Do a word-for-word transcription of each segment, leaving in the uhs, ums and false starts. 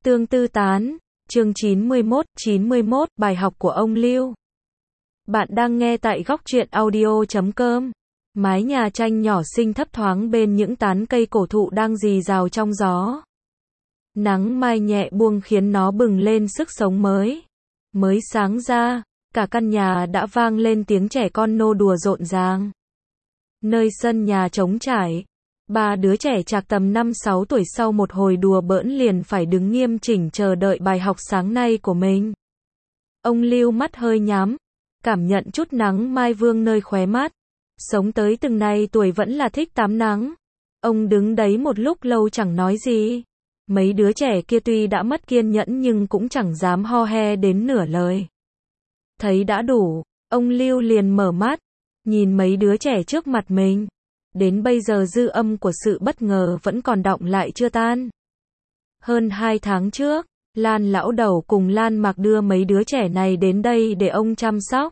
Tương tư tán, chương chín mươi mốt, chín mươi mốt, bài học của ông Lưu. Bạn đang nghe tại góc truyện audio chấm com. Mái nhà tranh nhỏ xinh thấp thoáng bên những tán cây cổ thụ đang rì rào trong gió. Nắng mai nhẹ buông khiến nó bừng lên sức sống mới. Mới sáng ra, cả căn nhà đã vang lên tiếng trẻ con nô đùa rộn ràng. Nơi sân nhà trống trải, ba đứa trẻ trạc tầm năm sáu tuổi sau một hồi đùa bỡn liền phải đứng nghiêm chỉnh chờ đợi bài học sáng nay của mình. Ông Lưu mắt hơi nhắm, cảm nhận chút nắng mai vương nơi khóe mắt. Sống tới từng này tuổi vẫn là thích tắm nắng. Ông đứng đấy một lúc lâu chẳng nói gì. Mấy đứa trẻ kia tuy đã mất kiên nhẫn nhưng cũng chẳng dám ho he đến nửa lời. Thấy đã đủ, ông Lưu liền mở mắt, nhìn mấy đứa trẻ trước mặt mình. Đến bây giờ dư âm của sự bất ngờ vẫn còn đọng lại chưa tan. Hơn hai tháng trước, Lan lão đầu cùng Lan Mạc đưa mấy đứa trẻ này đến đây để ông chăm sóc.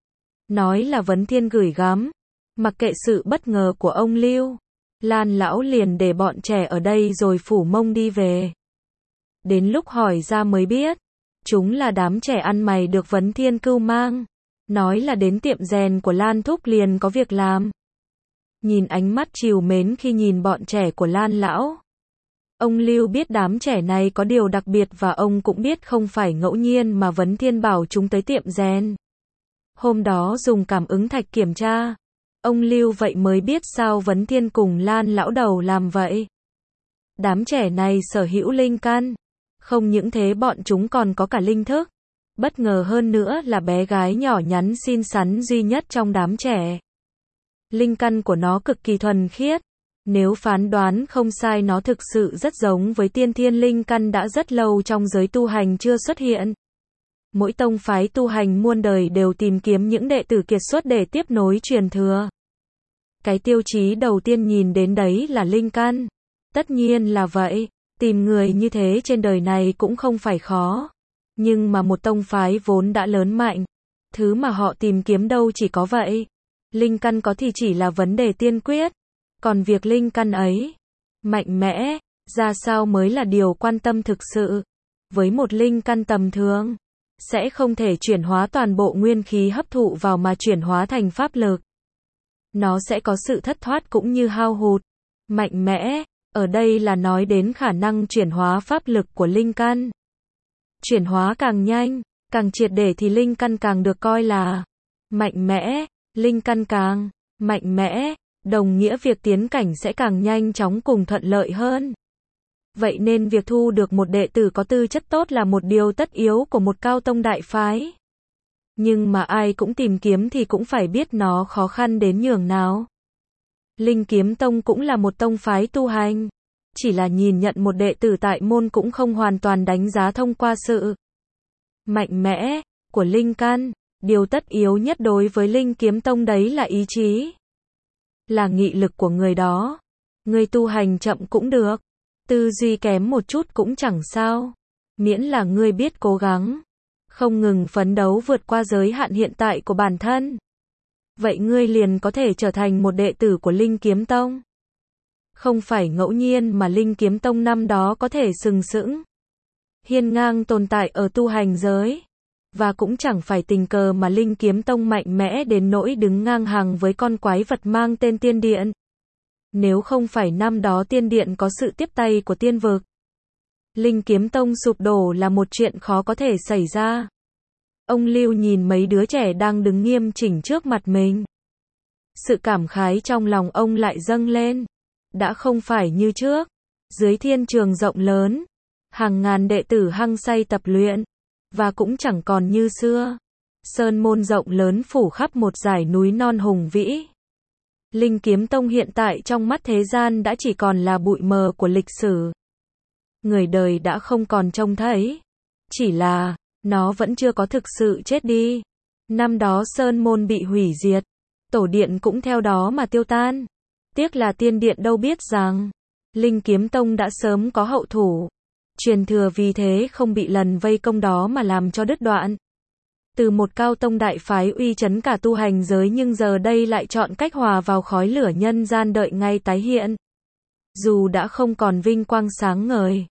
Nói là Vấn Thiên gửi gắm. Mặc kệ sự bất ngờ của ông Lưu, Lan lão liền để bọn trẻ ở đây rồi phủ mông đi về. Đến lúc hỏi ra mới biết, chúng là đám trẻ ăn mày được Vấn Thiên cưu mang. Nói là đến tiệm rèn của Lan thúc liền có việc làm. Nhìn ánh mắt trìu mến khi nhìn bọn trẻ của Lan lão, ông Lưu biết đám trẻ này có điều đặc biệt và ông cũng biết không phải ngẫu nhiên mà Vấn Thiên bảo chúng tới tiệm rèn. Hôm đó dùng cảm ứng thạch kiểm tra, ông Lưu vậy mới biết sao Vấn Thiên cùng Lan lão đầu làm vậy. Đám trẻ này sở hữu linh căn, không những thế bọn chúng còn có cả linh thức. Bất ngờ hơn nữa là bé gái nhỏ nhắn xinh xắn duy nhất trong đám trẻ. Linh căn của nó cực kỳ thuần khiết. Nếu phán đoán không sai nó thực sự rất giống với tiên thiên linh căn đã rất lâu trong giới tu hành chưa xuất hiện. Mỗi tông phái tu hành muôn đời đều tìm kiếm những đệ tử kiệt xuất để tiếp nối truyền thừa. Cái tiêu chí đầu tiên nhìn đến đấy là linh căn. Tất nhiên là vậy, tìm người như thế trên đời này cũng không phải khó. Nhưng mà một tông phái vốn đã lớn mạnh, thứ mà họ tìm kiếm đâu chỉ có vậy. Linh căn có thì chỉ là vấn đề tiên quyết. Còn việc linh căn ấy, mạnh mẽ, ra sao mới là điều quan tâm thực sự. Với một linh căn tầm thường, sẽ không thể chuyển hóa toàn bộ nguyên khí hấp thụ vào mà chuyển hóa thành pháp lực. Nó sẽ có sự thất thoát cũng như hao hụt. Mạnh mẽ, ở đây là nói đến khả năng chuyển hóa pháp lực của linh căn. Chuyển hóa càng nhanh, càng triệt để thì linh căn càng được coi là mạnh mẽ. Linh căn càng mạnh mẽ, đồng nghĩa việc tiến cảnh sẽ càng nhanh chóng cùng thuận lợi hơn. Vậy nên việc thu được một đệ tử có tư chất tốt là một điều tất yếu của một cao tông đại phái. Nhưng mà ai cũng tìm kiếm thì cũng phải biết nó khó khăn đến nhường nào. Linh Kiếm Tông cũng là một tông phái tu hành. Chỉ là nhìn nhận một đệ tử tại môn cũng không hoàn toàn đánh giá thông qua sự mạnh mẽ của linh căn. Điều tất yếu nhất đối với Linh Kiếm Tông đấy là ý chí. Là nghị lực của người đó. Người tu hành chậm cũng được. Tư duy kém một chút cũng chẳng sao. Miễn là ngươi biết cố gắng. Không ngừng phấn đấu vượt qua giới hạn hiện tại của bản thân. Vậy ngươi liền có thể trở thành một đệ tử của Linh Kiếm Tông. Không phải ngẫu nhiên mà Linh Kiếm Tông năm đó có thể sừng sững, hiên ngang tồn tại ở tu hành giới. Và cũng chẳng phải tình cờ mà Linh Kiếm Tông mạnh mẽ đến nỗi đứng ngang hàng với con quái vật mang tên Tiên Điện. Nếu không phải năm đó Tiên Điện có sự tiếp tay của tiên vực, Linh Kiếm Tông sụp đổ là một chuyện khó có thể xảy ra. Ông Lưu nhìn mấy đứa trẻ đang đứng nghiêm chỉnh trước mặt mình. Sự cảm khái trong lòng ông lại dâng lên. Đã không phải như trước. Dưới thiên trường rộng lớn, hàng ngàn đệ tử hăng say tập luyện. Và cũng chẳng còn như xưa. Sơn môn rộng lớn phủ khắp một dải núi non hùng vĩ. Linh Kiếm Tông hiện tại trong mắt thế gian đã chỉ còn là bụi mờ của lịch sử. Người đời đã không còn trông thấy. Chỉ là, nó vẫn chưa có thực sự chết đi. Năm đó Sơn môn bị hủy diệt. Tổ điện cũng theo đó mà tiêu tan. Tiếc là tiên điện đâu biết rằng, Linh Kiếm Tông đã sớm có hậu thủ. Truyền thừa vì thế không bị lần vây công đó mà làm cho đứt đoạn. Từ một cao tông đại phái uy chấn cả tu hành giới nhưng giờ đây lại chọn cách hòa vào khói lửa nhân gian đợi ngay tái hiện. Dù đã không còn vinh quang sáng ngời,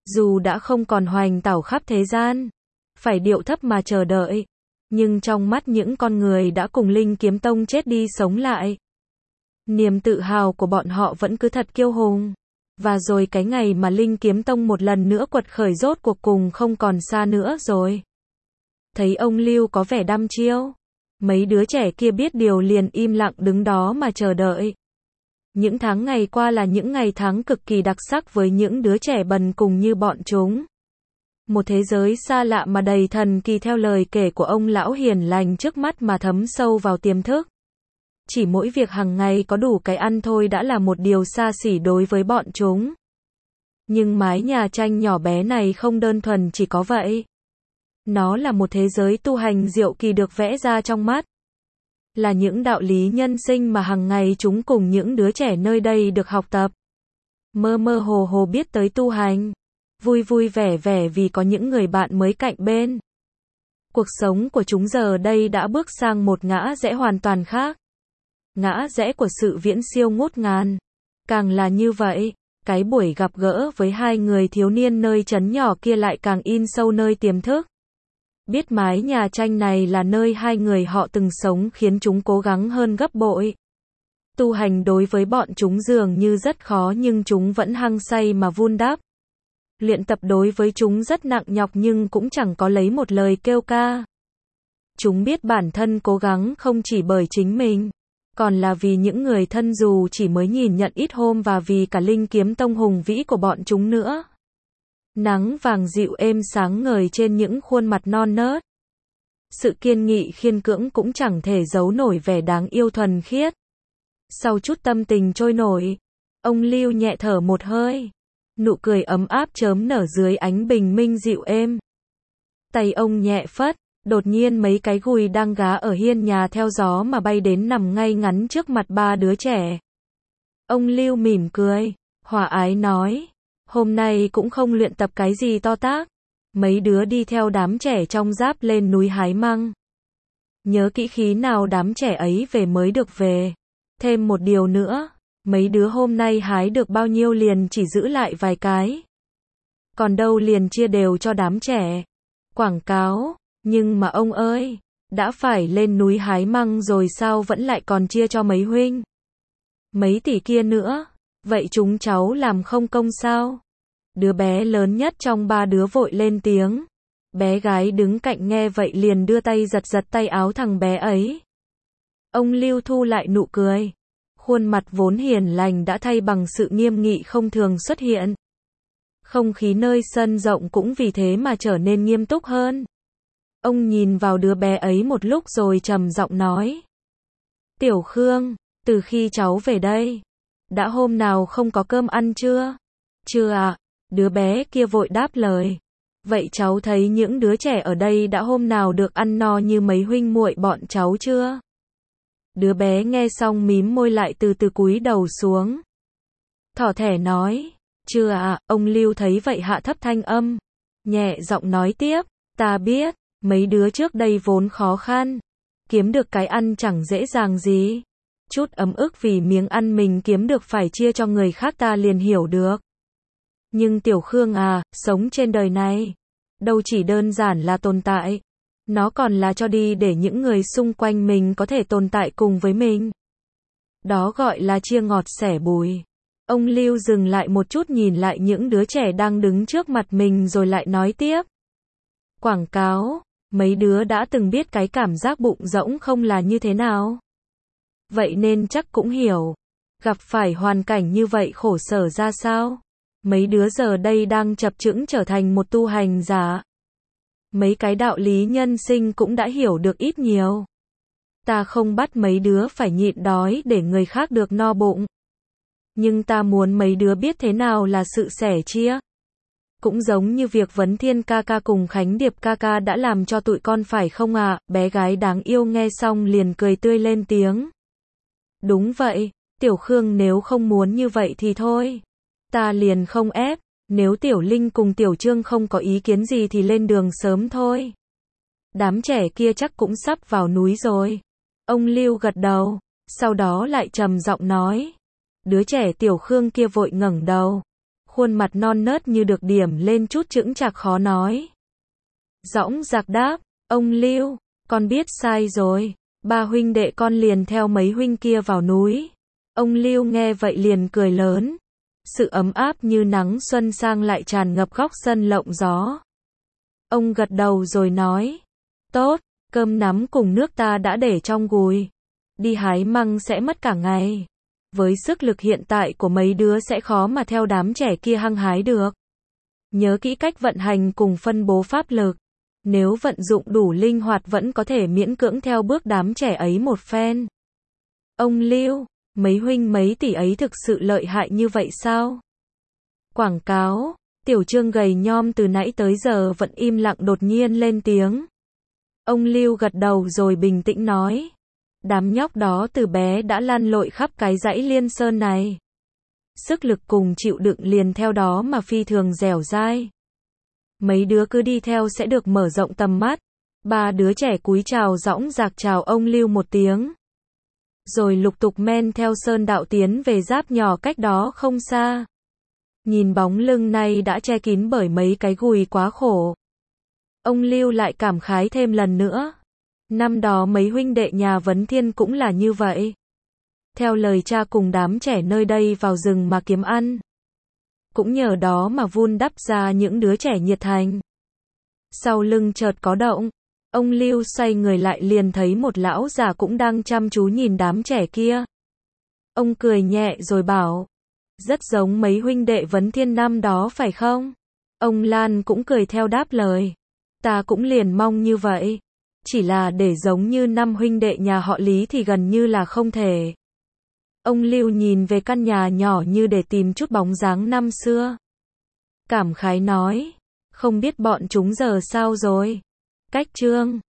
Dù đã không còn hoành tảo khắp thế gian, phải điệu thấp mà chờ đợi, nhưng trong mắt những con người đã cùng Linh Kiếm Tông chết đi sống lại, niềm tự hào của bọn họ vẫn cứ thật kiêu hùng. Và rồi cái ngày mà Linh Kiếm Tông một lần nữa quật khởi rốt cuộc cùng không còn xa nữa rồi. Thấy ông Lưu có vẻ đăm chiêu, mấy đứa trẻ kia biết điều liền im lặng đứng đó mà chờ đợi. Những tháng ngày qua là những ngày tháng cực kỳ đặc sắc với những đứa trẻ bần cùng như bọn chúng. Một thế giới xa lạ mà đầy thần kỳ theo lời kể của ông lão hiền lành trước mắt mà thấm sâu vào tiềm thức. Chỉ mỗi việc hàng ngày có đủ cái ăn thôi đã là một điều xa xỉ đối với bọn chúng. Nhưng mái nhà tranh nhỏ bé này không đơn thuần chỉ có vậy. Nó là một thế giới tu hành diệu kỳ được vẽ ra trong mắt. Là những đạo lý nhân sinh mà hàng ngày chúng cùng những đứa trẻ nơi đây được học tập. Mơ mơ hồ hồ biết tới tu hành. Vui vui vẻ vẻ vì có những người bạn mới cạnh bên. Cuộc sống của chúng giờ đây đã bước sang một ngã rẽ hoàn toàn khác. Ngã rẽ của sự viễn siêu ngút ngàn. Càng là như vậy, cái buổi gặp gỡ với hai người thiếu niên nơi trấn nhỏ kia lại càng in sâu nơi tiềm thức. Biết mái nhà tranh này là nơi hai người họ từng sống khiến chúng cố gắng hơn gấp bội. Tu hành đối với bọn chúng dường như rất khó nhưng chúng vẫn hăng say mà vun đắp. Luyện tập đối với chúng rất nặng nhọc nhưng cũng chẳng có lấy một lời kêu ca. Chúng biết bản thân cố gắng không chỉ bởi chính mình, còn là vì những người thân dù chỉ mới nhìn nhận ít hôm và vì cả Linh Kiếm Tông hùng vĩ của bọn chúng nữa. Nắng vàng dịu êm sáng ngời trên những khuôn mặt non nớt. Sự kiên nghị khiên cưỡng cũng chẳng thể giấu nổi vẻ đáng yêu thuần khiết. Sau chút tâm tình trôi nổi, ông Lưu nhẹ thở một hơi. Nụ cười ấm áp chớm nở dưới ánh bình minh dịu êm. Tay ông nhẹ phất, đột nhiên mấy cái gùi đang gá ở hiên nhà theo gió mà bay đến nằm ngay ngắn trước mặt ba đứa trẻ. Ông Lưu mỉm cười, hòa ái nói, hôm nay cũng không luyện tập cái gì to tát. Mấy đứa đi theo đám trẻ trong giáp lên núi hái măng. Nhớ kỹ khi nào đám trẻ ấy về mới được về. Thêm một điều nữa, mấy đứa hôm nay hái được bao nhiêu liền chỉ giữ lại vài cái. Còn đâu liền chia đều cho đám trẻ. Quảng cáo, nhưng mà ông ơi, đã phải lên núi hái măng rồi sao vẫn lại còn chia cho mấy huynh? Mấy tỷ kia nữa, vậy chúng cháu làm không công sao? Đứa bé lớn nhất trong ba đứa vội lên tiếng. Bé gái đứng cạnh nghe vậy liền đưa tay giật giật tay áo thằng bé ấy. Ông Lưu thu lại nụ cười. Khuôn mặt vốn hiền lành đã thay bằng sự nghiêm nghị không thường xuất hiện. Không khí nơi sân rộng cũng vì thế mà trở nên nghiêm túc hơn. Ông nhìn vào đứa bé ấy một lúc rồi trầm giọng nói. Tiểu Khương, từ khi cháu về đây, đã hôm nào không có cơm ăn chưa? Chưa ạ. Đứa bé kia vội đáp lời. Vậy cháu thấy những đứa trẻ ở đây đã hôm nào được ăn no như mấy huynh muội bọn cháu chưa? Đứa bé nghe xong mím môi lại từ từ cúi đầu xuống. Thỏ thẻ nói. Chưa ạ. Ông Lưu thấy vậy hạ thấp thanh âm. Nhẹ giọng nói tiếp. Ta biết, mấy đứa trước đây vốn khó khăn. Kiếm được cái ăn chẳng dễ dàng gì. Chút ấm ức vì miếng ăn mình kiếm được phải chia cho người khác ta liền hiểu được. Nhưng Tiểu Khương à, sống trên đời này, đâu chỉ đơn giản là tồn tại. Nó còn là cho đi để những người xung quanh mình có thể tồn tại cùng với mình. Đó gọi là chia ngọt sẻ bùi. Ông Lưu dừng lại một chút nhìn lại những đứa trẻ đang đứng trước mặt mình rồi lại nói tiếp. Quảng cáo, mấy đứa đã từng biết cái cảm giác bụng rỗng không là như thế nào. Vậy nên chắc cũng hiểu. Gặp phải hoàn cảnh như vậy khổ sở ra sao. Mấy đứa giờ đây đang chập chững trở thành một tu hành giả. Mấy cái đạo lý nhân sinh cũng đã hiểu được ít nhiều. Ta không bắt mấy đứa phải nhịn đói để người khác được no bụng. Nhưng ta muốn mấy đứa biết thế nào là sự sẻ chia. Cũng giống như việc Vấn Thiên ca ca cùng Khánh Điệp ca ca đã làm cho tụi con phải không ạ? À? Bé gái đáng yêu nghe xong liền cười tươi lên tiếng. Đúng vậy, Tiểu Khương nếu không muốn như vậy thì thôi. Ta liền không ép, nếu Tiểu Linh cùng Tiểu Trương không có ý kiến gì thì lên đường sớm thôi. Đám trẻ kia chắc cũng sắp vào núi rồi. Ông Lưu gật đầu, sau đó lại trầm giọng nói. Đứa trẻ Tiểu Khương kia vội ngẩng đầu. khuôn mặt non nớt như được điểm lên chút chững chạc khó nói. Dõng dạc đáp, ông Lưu, con biết sai rồi, ba huynh đệ con liền theo mấy huynh kia vào núi. Ông Lưu nghe vậy liền cười lớn. Sự ấm áp như nắng xuân sang lại tràn ngập góc sân lộng gió. Ông gật đầu rồi nói, tốt, cơm nắm cùng nước ta đã để trong gùi. Đi hái măng sẽ mất cả ngày. Với sức lực hiện tại của mấy đứa sẽ khó mà theo đám trẻ kia hăng hái được. Nhớ kỹ cách vận hành cùng phân bố pháp lực. Nếu vận dụng đủ linh hoạt vẫn có thể miễn cưỡng theo bước đám trẻ ấy một phen. Ông Lưu, mấy huynh mấy tỷ ấy thực sự lợi hại như vậy sao? Quảng cáo, Tiểu Trương gầy nhom từ nãy tới giờ vẫn im lặng đột nhiên lên tiếng. Ông Lưu gật đầu rồi bình tĩnh nói. Đám nhóc đó từ bé đã lăn lội khắp cái dãy Liên Sơn này. Sức lực cùng chịu đựng liền theo đó mà phi thường dẻo dai. Mấy đứa cứ đi theo sẽ được mở rộng tầm mắt. Ba đứa trẻ cúi chào dõng dạc chào ông Lưu một tiếng. Rồi lục tục men theo Sơn đạo tiến về giáp nhỏ cách đó không xa. Nhìn bóng lưng này đã che kín bởi mấy cái gùi quá khổ. Ông Lưu lại cảm khái thêm lần nữa. Năm đó mấy huynh đệ nhà Vấn Thiên cũng là như vậy. Theo lời cha cùng đám trẻ nơi đây vào rừng mà kiếm ăn. Cũng nhờ đó mà vun đắp ra những đứa trẻ nhiệt thành. Sau lưng chợt có động. Ông Lưu xoay người lại liền thấy một lão già cũng đang chăm chú nhìn đám trẻ kia. Ông cười nhẹ rồi bảo. Rất giống mấy huynh đệ Vấn Thiên năm đó phải không? Ông Lan cũng cười theo đáp lời. Ta cũng liền mong như vậy. Chỉ là để giống như năm huynh đệ nhà họ Lý thì gần như là không thể. Ông Lưu nhìn về căn nhà nhỏ như để tìm chút bóng dáng năm xưa. Cảm khái nói. Không biết bọn chúng giờ sao rồi? Cách Trương.